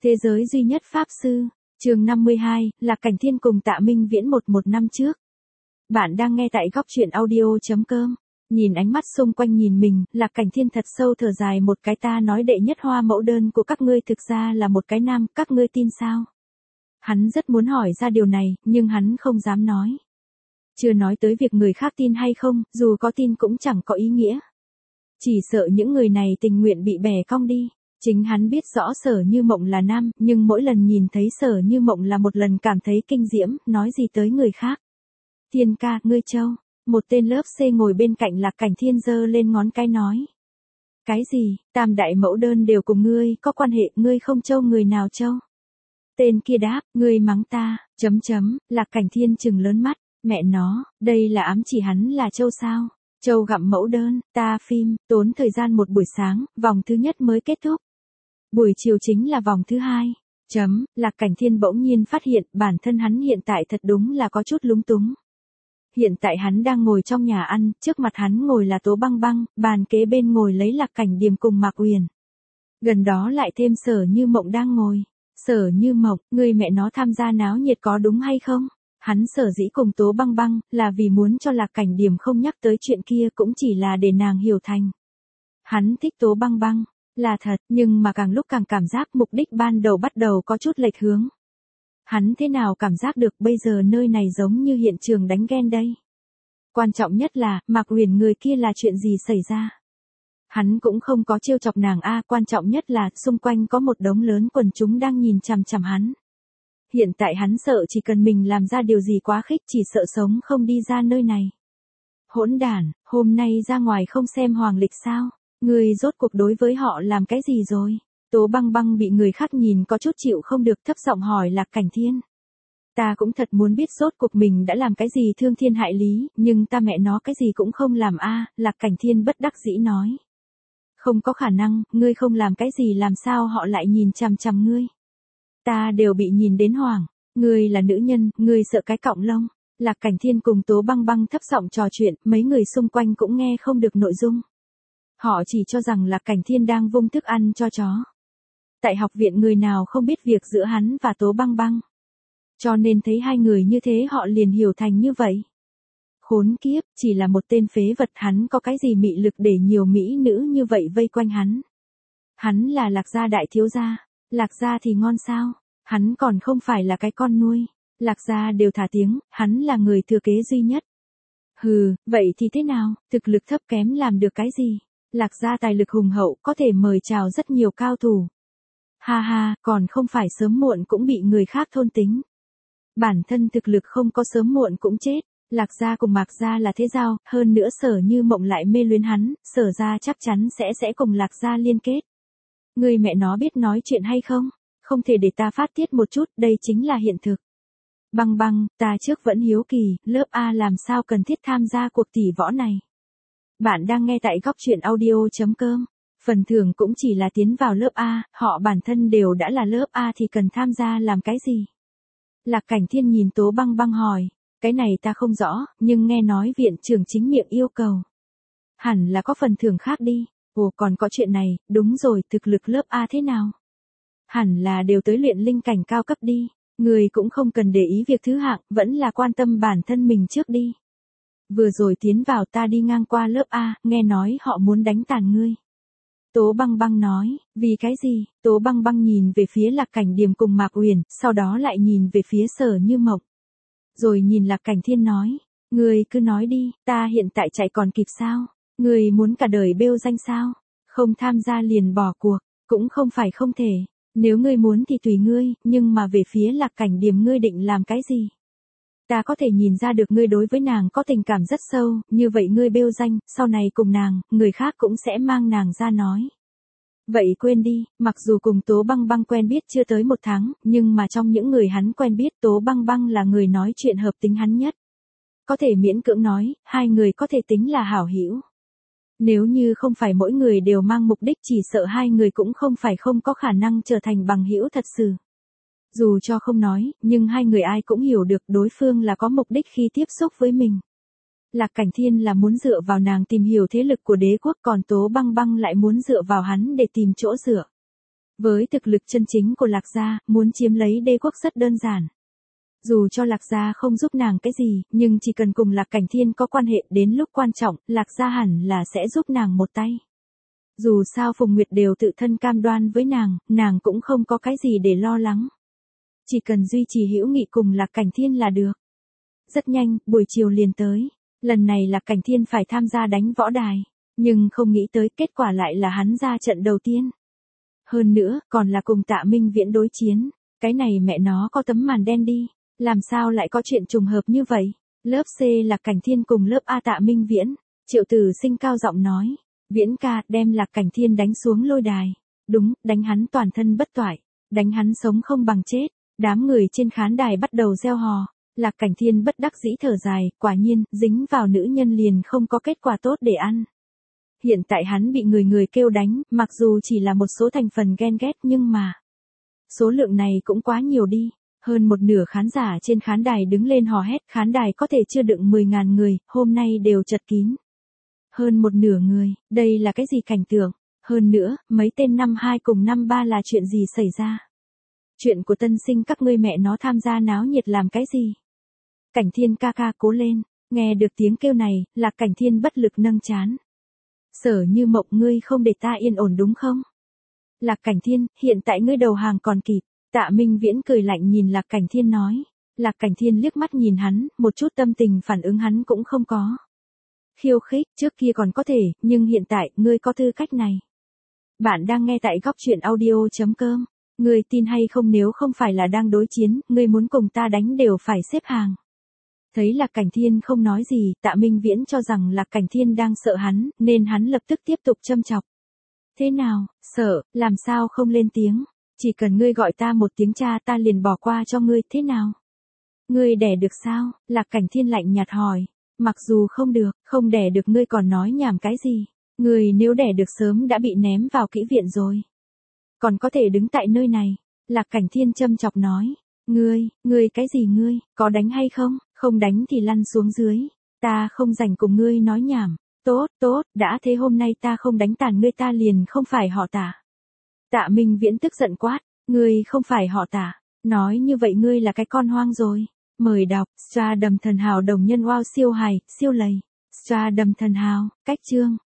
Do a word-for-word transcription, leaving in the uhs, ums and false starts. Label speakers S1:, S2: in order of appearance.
S1: Thế giới duy nhất Pháp Sư, chương năm mươi hai, Lạc Cảnh Thiên cùng Tạ Minh Viễn một một năm trước. Bạn đang nghe tại góc truyện audio chấm com. Nhìn ánh mắt xung quanh nhìn mình, Lạc Cảnh Thiên thật sâu thở dài một cái, ta nói đệ nhất hoa mẫu đơn của các ngươi thực ra là một cái nam, các ngươi tin sao? Hắn rất muốn hỏi ra điều này, nhưng hắn không dám nói. Chưa nói tới việc người khác tin hay không, dù có tin cũng chẳng có ý nghĩa. Chỉ sợ những người này tình nguyện bị bẻ cong đi. Chính hắn biết rõ Sở Như Mộng là nam, nhưng mỗi lần nhìn thấy Sở Như Mộng là một lần cảm thấy kinh diễm, nói gì tới người khác. Thiên ca, ngươi Châu. Một tên lớp C ngồi bên cạnh Lạc Cảnh Thiên giơ lên ngón cái nói. Cái gì, tam đại mẫu đơn đều cùng ngươi, có quan hệ, ngươi không Châu người nào Châu? Tên kia đáp, ngươi mắng ta, chấm chấm, Lạc Cảnh Thiên trừng lớn mắt, mẹ nó, đây là ám chỉ hắn là Châu sao? Châu gặm mẫu đơn, ta phim, tốn thời gian một buổi sáng, vòng thứ nhất mới kết thúc. Buổi chiều chính là vòng thứ hai. Chấm, Lạc Cảnh Thiên bỗng nhiên phát hiện bản thân hắn hiện tại thật đúng là có chút lúng túng. Hiện tại hắn đang ngồi trong nhà ăn, trước mặt hắn ngồi là Tố Băng Băng, bàn kế bên ngồi lấy Lạc Cảnh Điềm cùng Mạc Uyển. Gần đó lại thêm Sở Như Mộng đang ngồi. Sở Như Mộng, người mẹ nó tham gia náo nhiệt có đúng hay không? Hắn sở dĩ cùng Tố Băng Băng, là vì muốn cho Lạc Cảnh Điềm không nhắc tới chuyện kia, cũng chỉ là để nàng hiểu thành. Hắn thích Tố Băng Băng, là thật, nhưng mà càng lúc càng cảm giác mục đích ban đầu bắt đầu có chút lệch hướng. Hắn thế nào cảm giác được bây giờ nơi này giống như hiện trường đánh ghen đây? Quan trọng nhất là, Mạc Uyển người kia là chuyện gì xảy ra? Hắn cũng không có trêu chọc nàng a, quan trọng nhất là, xung quanh có một đống lớn quần chúng đang nhìn chằm chằm hắn. Hiện tại hắn sợ chỉ cần mình làm ra điều gì quá khích, chỉ sợ sống không đi ra nơi này. Hỗn đản, hôm nay ra ngoài không xem hoàng lịch sao? Người rốt cuộc đối với họ làm cái gì rồi? Tố Băng Băng bị người khác nhìn có chút chịu không được, thấp giọng hỏi Lạc Cảnh Thiên. Ta cũng thật muốn biết rốt cuộc mình đã làm cái gì thương thiên hại lý, nhưng ta mẹ nó cái gì cũng không làm a, Lạc Cảnh Thiên bất đắc dĩ nói. Không có khả năng, ngươi không làm cái gì làm sao họ lại nhìn chằm chằm ngươi. Ta đều bị nhìn đến hoảng, ngươi là nữ nhân, ngươi sợ cái cọng lông. Lạc Cảnh Thiên cùng Tố Băng Băng thấp giọng trò chuyện, mấy người xung quanh cũng nghe không được nội dung. Họ chỉ cho rằng Lạc Cảnh Thiên đang vung thức ăn cho chó. Tại học viện người nào không biết việc giữa hắn và Tố Băng Băng. Cho nên thấy hai người như thế họ liền hiểu thành như vậy. Khốn kiếp, chỉ là một tên phế vật, hắn có cái gì mị lực để nhiều mỹ nữ như vậy vây quanh hắn. Hắn là Lạc gia đại thiếu gia, Lạc gia thì ngon sao, hắn còn không phải là cái con nuôi. Lạc gia đều thả tiếng, hắn là người thừa kế duy nhất. Hừ, vậy thì thế nào, thực lực thấp kém làm được cái gì? Lạc gia tài lực hùng hậu, có thể mời chào rất nhiều cao thủ. Ha ha, còn không phải sớm muộn cũng bị người khác thôn tính. Bản thân thực lực không có sớm muộn cũng chết. Lạc gia cùng Mạc gia là thế giao, hơn nữa Sở Như Mộng lại mê luyến hắn, Sở gia chắc chắn sẽ sẽ cùng Lạc gia liên kết. Người mẹ nó biết nói chuyện hay không? Không thể để ta phát tiết một chút, đây chính là hiện thực. Băng Băng, ta trước vẫn hiếu kỳ, lớp A làm sao cần thiết tham gia cuộc tỷ võ này. Bạn đang nghe tại góc truyện audio chấm com. Phần thưởng cũng chỉ là tiến vào lớp A, họ bản thân đều đã là lớp A thì cần tham gia làm cái gì? Lạc Cảnh Thiên nhìn Tố Băng Băng hỏi, cái này ta không rõ, nhưng nghe nói viện trưởng chính miệng yêu cầu. Hẳn là có phần thưởng khác đi, ồ còn có chuyện này, đúng rồi, thực lực lớp A thế nào? Hẳn là đều tới luyện linh cảnh cao cấp đi, người cũng không cần để ý việc thứ hạng, vẫn là quan tâm bản thân mình trước đi. Vừa rồi tiến vào ta đi ngang qua lớp A, nghe nói họ muốn đánh tàn ngươi. Tố Băng Băng nói, vì cái gì? Tố Băng Băng nhìn về phía Lạc Cảnh Điềm cùng Mạc Uyển, sau đó lại nhìn về phía Sở Như Mộng. Rồi nhìn Lạc Cảnh Thiên nói, ngươi cứ nói đi, ta hiện tại chạy còn kịp sao? Ngươi muốn cả đời bêu danh sao? Không tham gia liền bỏ cuộc, cũng không phải không thể. Nếu ngươi muốn thì tùy ngươi, nhưng mà về phía Lạc Cảnh Điềm ngươi định làm cái gì? Ta có thể nhìn ra được ngươi đối với nàng có tình cảm rất sâu, như vậy ngươi bêu danh, sau này cùng nàng, người khác cũng sẽ mang nàng ra nói. Vậy quên đi, mặc dù cùng Tố Băng Băng quen biết chưa tới một tháng, nhưng mà trong những người hắn quen biết Tố Băng Băng là người nói chuyện hợp tính hắn nhất. Có thể miễn cưỡng nói, hai người có thể tính là hảo hữu. Nếu như không phải mỗi người đều mang mục đích, chỉ sợ hai người cũng không phải không có khả năng trở thành bằng hữu thật sự. Dù cho không nói, nhưng hai người ai cũng hiểu được đối phương là có mục đích khi tiếp xúc với mình. Lạc Cảnh Thiên là muốn dựa vào nàng tìm hiểu thế lực của đế quốc, còn Tố Băng Băng lại muốn dựa vào hắn để tìm chỗ dựa. Với thực lực chân chính của Lạc Gia, muốn chiếm lấy đế quốc rất đơn giản. Dù cho Lạc Gia không giúp nàng cái gì, nhưng chỉ cần cùng Lạc Cảnh Thiên có quan hệ đến lúc quan trọng, Lạc Gia hẳn là sẽ giúp nàng một tay. Dù sao Phùng Nguyệt đều tự thân cam đoan với nàng, nàng cũng không có cái gì để lo lắng. Chỉ cần duy trì hữu nghị cùng Lạc Cảnh Thiên là được. Rất nhanh, buổi chiều liền tới. Lần này Lạc Cảnh Thiên phải tham gia đánh võ đài. Nhưng không nghĩ tới kết quả lại là hắn ra trận đầu tiên. Hơn nữa, còn là cùng Tạ Minh Viễn đối chiến. Cái này mẹ nó có tấm màn đen đi. Làm sao lại có chuyện trùng hợp như vậy? Lớp C Lạc Cảnh Thiên cùng lớp A Tạ Minh Viễn. Triệu Tử Sinh cao giọng nói. Viễn ca, đem Lạc Cảnh Thiên đánh xuống lôi đài. Đúng, đánh hắn toàn thân bất toại. Đánh hắn sống không bằng chết. Đám người trên khán đài bắt đầu reo hò. Lạc Cảnh Thiên bất đắc dĩ thở dài, quả nhiên, dính vào nữ nhân liền không có kết quả tốt để ăn. Hiện tại hắn bị người người kêu đánh, mặc dù chỉ là một số thành phần ghen ghét nhưng mà số lượng này cũng quá nhiều đi. Hơn một nửa khán giả trên khán đài đứng lên hò hét, khán đài có thể chưa đựng mười ngàn người, hôm nay đều chật kín. Hơn một nửa người, đây là cái gì cảnh tượng? Hơn nữa, mấy tên năm hai cùng năm ba là chuyện gì xảy ra? Chuyện của tân sinh các ngươi mẹ nó tham gia náo nhiệt làm cái gì? Cảnh Thiên ca ca cố lên, nghe được tiếng kêu này, Lạc Cảnh Thiên bất lực nâng trán. Sở Như Mộng, ngươi không để ta yên ổn đúng không? Lạc Cảnh Thiên, hiện tại ngươi đầu hàng còn kịp. Tạ Minh Viễn cười lạnh nhìn Lạc Cảnh Thiên nói. Lạc Cảnh Thiên liếc mắt nhìn hắn, một chút tâm tình phản ứng hắn cũng không có. Khiêu khích, trước kia còn có thể, nhưng hiện tại, ngươi có tư cách này. Bạn đang nghe tại góc truyện audio chấm com. Ngươi tin hay không, nếu không phải là đang đối chiến, ngươi muốn cùng ta đánh đều phải xếp hàng. Thấy Lạc Cảnh Thiên không nói gì, Tạ Minh Viễn cho rằng Lạc Cảnh Thiên đang sợ hắn, nên hắn lập tức tiếp tục châm chọc. Thế nào, sợ, làm sao không lên tiếng? Chỉ cần ngươi gọi ta một tiếng cha ta liền bỏ qua cho ngươi, thế nào? Ngươi đẻ được sao? Lạc Cảnh Thiên lạnh nhạt hỏi. Mặc dù không được, không đẻ được ngươi còn nói nhảm cái gì? Ngươi nếu đẻ được sớm đã bị ném vào kỹ viện rồi. Còn có thể đứng tại nơi này. Lạc Cảnh Thiên châm chọc nói. Ngươi, ngươi cái gì ngươi, có đánh hay không? Không đánh thì lăn xuống dưới. Ta không rảnh cùng ngươi nói nhảm. Tốt, tốt, đã thế hôm nay ta không đánh tàn ngươi ta liền không phải họ Tạ. Tạ Minh Viễn tức giận quát. Ngươi không phải họ Tạ. Nói như vậy ngươi là cái con hoang rồi. Mời đọc, Stardom thần hào đồng nhân wow siêu hài, siêu lầy. Stardom thần hào, cách chương.